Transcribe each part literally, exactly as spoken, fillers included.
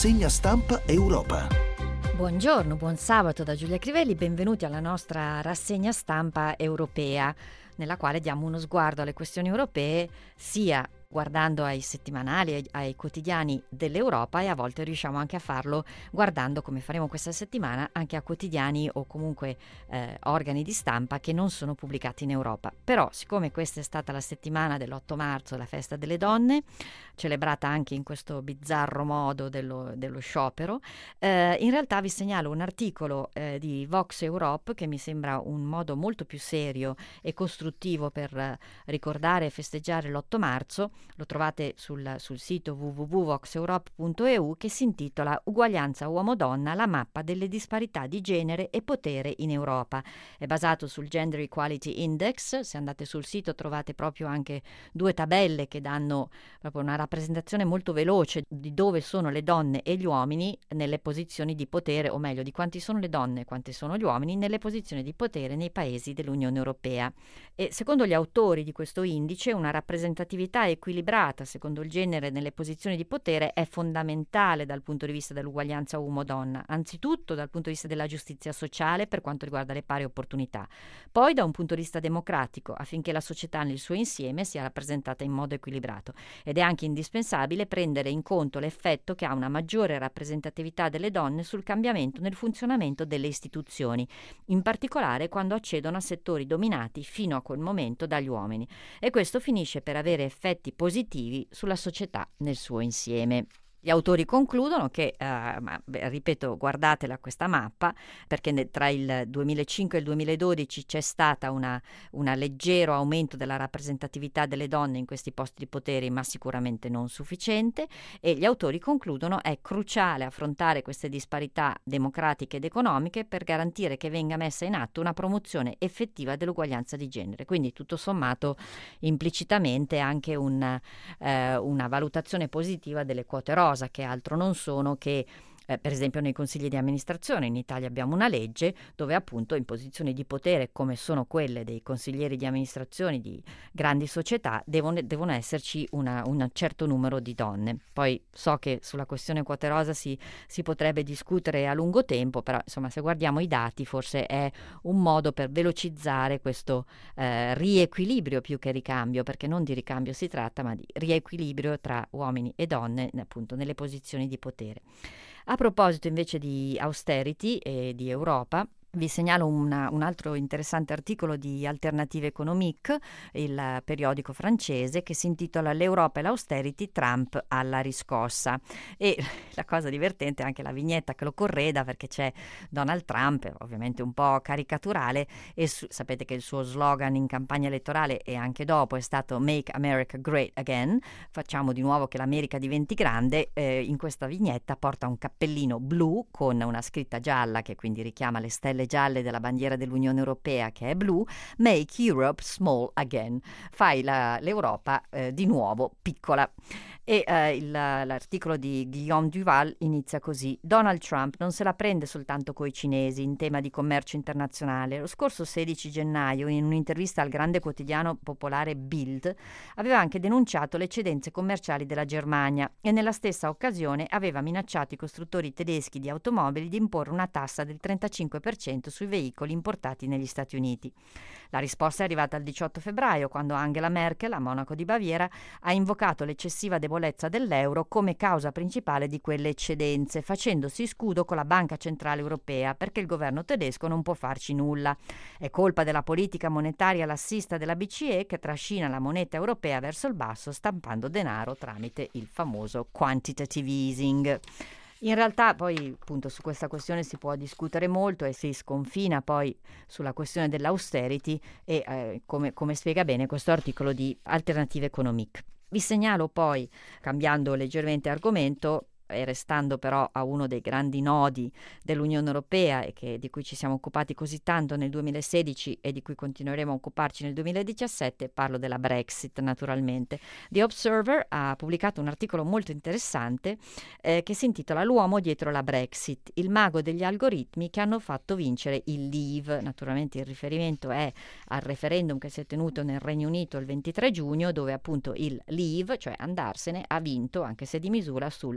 Rassegna stampa Europa. Buongiorno, buon sabato da Giulia Crivelli, benvenuti alla nostra rassegna stampa europea, nella quale diamo uno sguardo alle questioni europee sia guardando ai settimanali, ai, ai quotidiani dell'Europa, e a volte riusciamo anche a farlo guardando, come faremo questa settimana, anche a quotidiani o comunque eh, organi di stampa che non sono pubblicati in Europa. Però, siccome questa è stata la settimana dell'otto marzo, la festa delle donne, celebrata anche in questo bizzarro modo dello, dello sciopero, eh, in realtà vi segnalo un articolo eh, di Vox Europe che mi sembra un modo molto più serio e costruttivo per eh, ricordare e festeggiare l'otto marzo. Lo trovate sul, sul sito w w w punto vox europe punto e u, che si intitola Uguaglianza uomo-donna, la mappa delle disparità di genere e potere in Europa. È basato sul Gender Equality Index. Se andate sul sito trovate proprio anche due tabelle che danno proprio una rappresentazione molto veloce di dove sono le donne e gli uomini nelle posizioni di potere, o meglio di quanti sono le donne e quanti sono gli uomini nelle posizioni di potere nei paesi dell'Unione Europea. E secondo gli autori di questo indice, una rappresentatività equilibrata secondo il genere nelle posizioni di potere è fondamentale dal punto di vista dell'uguaglianza uomo-donna, anzitutto dal punto di vista della giustizia sociale per quanto riguarda le pari opportunità, poi da un punto di vista democratico affinché la società nel suo insieme sia rappresentata in modo equilibrato, ed è anche indispensabile prendere in conto l'effetto che ha una maggiore rappresentatività delle donne sul cambiamento nel funzionamento delle istituzioni, in particolare quando accedono a settori dominati fino a quel momento dagli uomini, e questo finisce per avere effetti positivi sulla società nel suo insieme. Gli autori concludono che, eh, ma, beh, ripeto, guardatela questa mappa, perché ne, tra il duemilacinque e il duemiladodici c'è stata una, una leggero aumento della rappresentatività delle donne in questi posti di potere, ma sicuramente non sufficiente, e gli autori concludono è cruciale affrontare queste disparità democratiche ed economiche per garantire che venga messa in atto una promozione effettiva dell'uguaglianza di genere. Quindi tutto sommato implicitamente anche un, eh, una valutazione positiva delle quote rosa, che altro non sono che eh, per esempio nei consigli di amministrazione. In Italia abbiamo una legge dove appunto in posizioni di potere come sono quelle dei consiglieri di amministrazione di grandi società devono, devono esserci una, un certo numero di donne. Poi so che sulla questione quote rosa si, si potrebbe discutere a lungo tempo, però insomma se guardiamo i dati forse è un modo per velocizzare questo eh, riequilibrio più che ricambio, perché non di ricambio si tratta ma di riequilibrio tra uomini e donne appunto nelle posizioni di potere. A proposito invece di austerity e di Europa, vi segnalo una, un altro interessante articolo di Alternative Économiques, il periodico francese, che si intitola L'Europa e l'austerity, Trump alla riscossa. E la cosa divertente è anche la vignetta che lo correda, perché c'è Donald Trump, ovviamente un po' caricaturale, e su, sapete che il suo slogan in campagna elettorale e anche dopo è stato Make America Great Again, facciamo di nuovo che l'America diventi grande. Eh, in questa vignetta porta un cappellino blu con una scritta gialla che quindi richiama le stelle gialle della bandiera dell'Unione Europea, che è blu. Make Europe small again, fai la, l'Europa eh, di nuovo piccola. E eh, il, l'articolo di Guillaume Duval inizia così: Donald Trump non se la prende soltanto coi cinesi in tema di commercio internazionale. Lo scorso sedici gennaio, in un'intervista al grande quotidiano popolare Bild, aveva anche denunciato le eccedenze commerciali della Germania e nella stessa occasione aveva minacciato i costruttori tedeschi di automobili di imporre una tassa del trentacinque per cento sui veicoli importati negli Stati Uniti. La risposta è arrivata il diciotto febbraio, quando Angela Merkel, a Monaco di Baviera, ha invocato l'eccessiva debolezza dell'euro come causa principale di quelle eccedenze, facendosi scudo con la Banca Centrale Europea perché il governo tedesco non può farci nulla. È colpa della politica monetaria lassista della B C E che trascina la moneta europea verso il basso, stampando denaro tramite il famoso quantitative easing. In realtà poi appunto su questa questione si può discutere molto e si sconfina poi sulla questione dell'austerity e eh, come, come spiega bene questo articolo di Alternative Économiques. Vi segnalo poi, cambiando leggermente argomento, e restando però a uno dei grandi nodi dell'Unione Europea e che, di cui ci siamo occupati così tanto nel duemilasedici e di cui continueremo a occuparci nel duemiladiciassette, parlo della Brexit naturalmente. The Observer ha pubblicato un articolo molto interessante eh, che si intitola L'uomo dietro la Brexit, il mago degli algoritmi che hanno fatto vincere il Leave. Naturalmente il riferimento è al referendum che si è tenuto nel Regno Unito il ventitré giugno, dove appunto il Leave, cioè andarsene, ha vinto, anche se di misura, sul Remain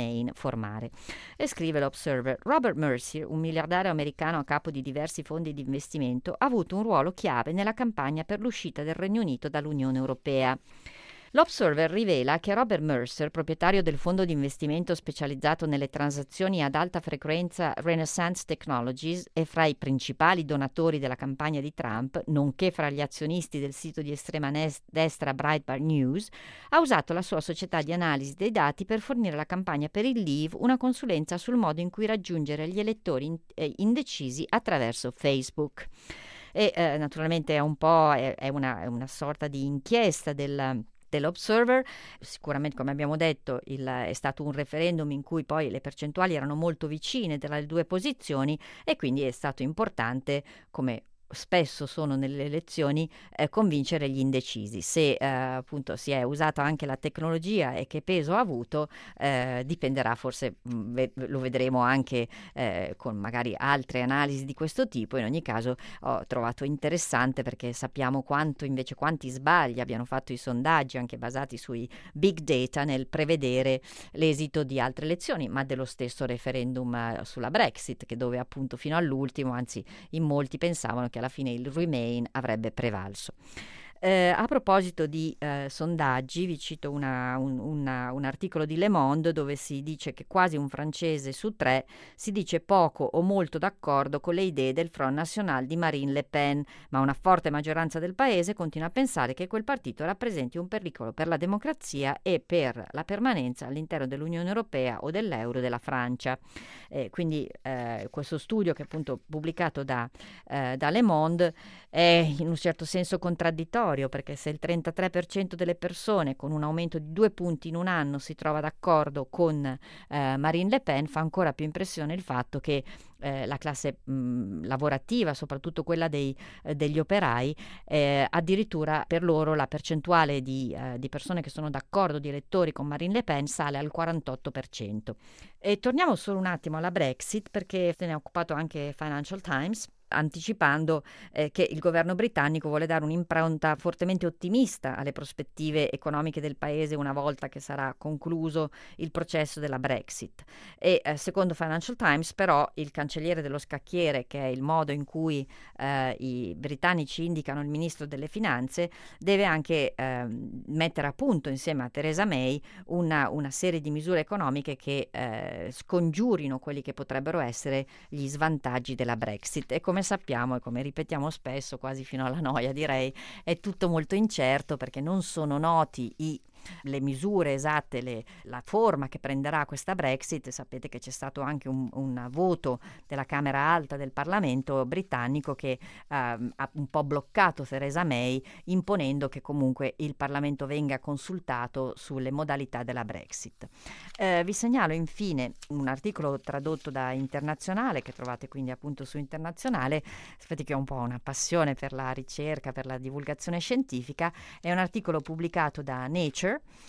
Remain formare. E scrive l'Observer: Robert Mercer, un miliardario americano a capo di diversi fondi di investimento, ha avuto un ruolo chiave nella campagna per l'uscita del Regno Unito dall'Unione Europea. L'Observer rivela che Robert Mercer, proprietario del fondo di investimento specializzato nelle transazioni ad alta frequenza Renaissance Technologies e fra i principali donatori della campagna di Trump, nonché fra gli azionisti del sito di estrema destra Breitbart News, ha usato la sua società di analisi dei dati per fornire alla campagna per il Leave una consulenza sul modo in cui raggiungere gli elettori in- eh, indecisi attraverso Facebook. E eh, naturalmente è un po' è, è una, è una sorta di inchiesta del dell'Observer. Sicuramente, come abbiamo detto, il, è stato un referendum in cui poi le percentuali erano molto vicine delle due posizioni e quindi è stato importante, come spesso sono nelle elezioni, eh, convincere gli indecisi. Se eh, appunto si è usata anche la tecnologia e che peso ha avuto, eh, dipenderà, forse mh, lo vedremo anche eh, con magari altre analisi di questo tipo. In ogni caso ho trovato interessante, perché sappiamo quanto invece quanti sbagli abbiano fatto i sondaggi anche basati sui big data nel prevedere l'esito di altre elezioni, ma dello stesso referendum eh, sulla Brexit, che dove appunto fino all'ultimo, anzi in molti pensavano che alla fine il Remain avrebbe prevalso. Eh, a proposito di eh, sondaggi, vi cito una, un, una, un articolo di Le Monde dove si dice che quasi un francese su tre si dice poco o molto d'accordo con le idee del Front National di Marine Le Pen, ma una forte maggioranza del paese continua a pensare che quel partito rappresenti un pericolo per la democrazia e per la permanenza all'interno dell'Unione Europea o dell'euro della Francia. Eh, quindi eh, questo studio, che è appunto pubblicato da, eh, da Le Monde, è in un certo senso contraddittorio, perché se il trentatré per cento delle persone con un aumento di due punti in un anno si trova d'accordo con eh, Marine Le Pen, fa ancora più impressione il fatto che eh, la classe mh, lavorativa, soprattutto quella dei, eh, degli operai, eh, addirittura per loro la percentuale di, eh, di persone che sono d'accordo, di elettori con Marine Le Pen, sale al quarantotto per cento. E torniamo solo un attimo alla Brexit, perché se ne è occupato anche Financial Times, anticipando eh, che il governo britannico vuole dare un'impronta fortemente ottimista alle prospettive economiche del paese una volta che sarà concluso il processo della Brexit. E eh, secondo Financial Times, però, il cancelliere dello scacchiere, che è il modo in cui eh, i britannici indicano il ministro delle finanze, deve anche eh, mettere a punto insieme a Theresa May una, una serie di misure economiche che eh, scongiurino quelli che potrebbero essere gli svantaggi della Brexit. E come sappiamo e come ripetiamo spesso, quasi fino alla noia direi, è tutto molto incerto, perché non sono noti i le misure esatte, le, la forma che prenderà questa Brexit. Sapete che c'è stato anche un, un voto della Camera Alta del Parlamento britannico che eh, ha un po' bloccato Theresa May, imponendo che comunque il Parlamento venga consultato sulle modalità della Brexit. Eh, vi segnalo infine un articolo tradotto da Internazionale, che trovate quindi appunto su Internazionale. Sapete che ho un po' una passione per la ricerca, per la divulgazione scientifica. È un articolo pubblicato da Nature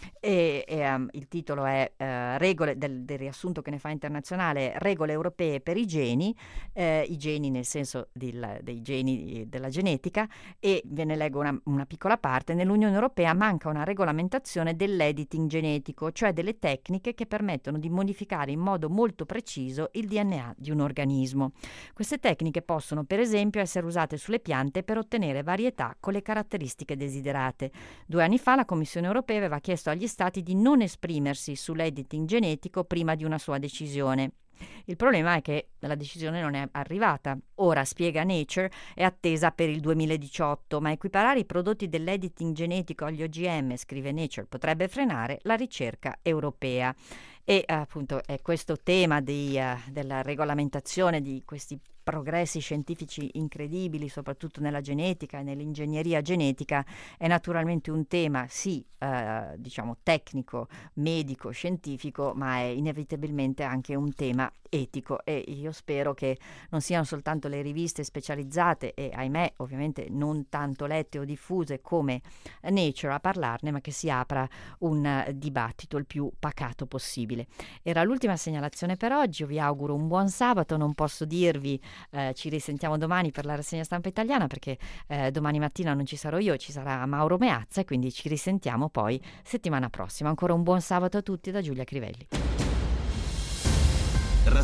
e, e um, il titolo è uh, regole del, del riassunto che ne fa Internazionale: regole europee per i geni, eh, i geni nel senso del, dei geni della genetica, e ve ne leggo una, una piccola parte. Nell'Unione Europea manca una regolamentazione dell'editing genetico, cioè delle tecniche che permettono di modificare in modo molto preciso il D N A di un organismo. Queste tecniche possono per esempio essere usate sulle piante per ottenere varietà con le caratteristiche desiderate. Due anni fa la Commissione europea aveva chiesto agli stati di non esprimersi sull'editing genetico prima di una sua decisione. Il problema è che la decisione non è arrivata. Ora, spiega Nature, è attesa per il duemiladiciotto, ma equiparare i prodotti dell'editing genetico agli O G M, scrive Nature, potrebbe frenare la ricerca europea. E appunto è questo tema di, uh, della regolamentazione di questi progressi scientifici incredibili, soprattutto nella genetica e nell'ingegneria genetica, è naturalmente un tema sì eh, diciamo tecnico, medico, scientifico, ma è inevitabilmente anche un tema etico, e io spero che non siano soltanto le riviste specializzate e ahimè ovviamente non tanto lette o diffuse come Nature a parlarne, ma che si apra un uh, dibattito il più pacato possibile. Era l'ultima segnalazione per oggi. Io vi auguro un buon sabato. Non posso dirvi Eh, ci risentiamo domani per la rassegna stampa italiana, perché eh, domani mattina non ci sarò io, ci sarà Mauro Meazza, e quindi ci risentiamo poi settimana prossima. Ancora un buon sabato a tutti da Giulia Crivelli.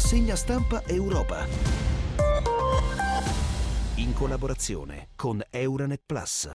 Rassegna stampa Europa. In collaborazione con Euranet Plus.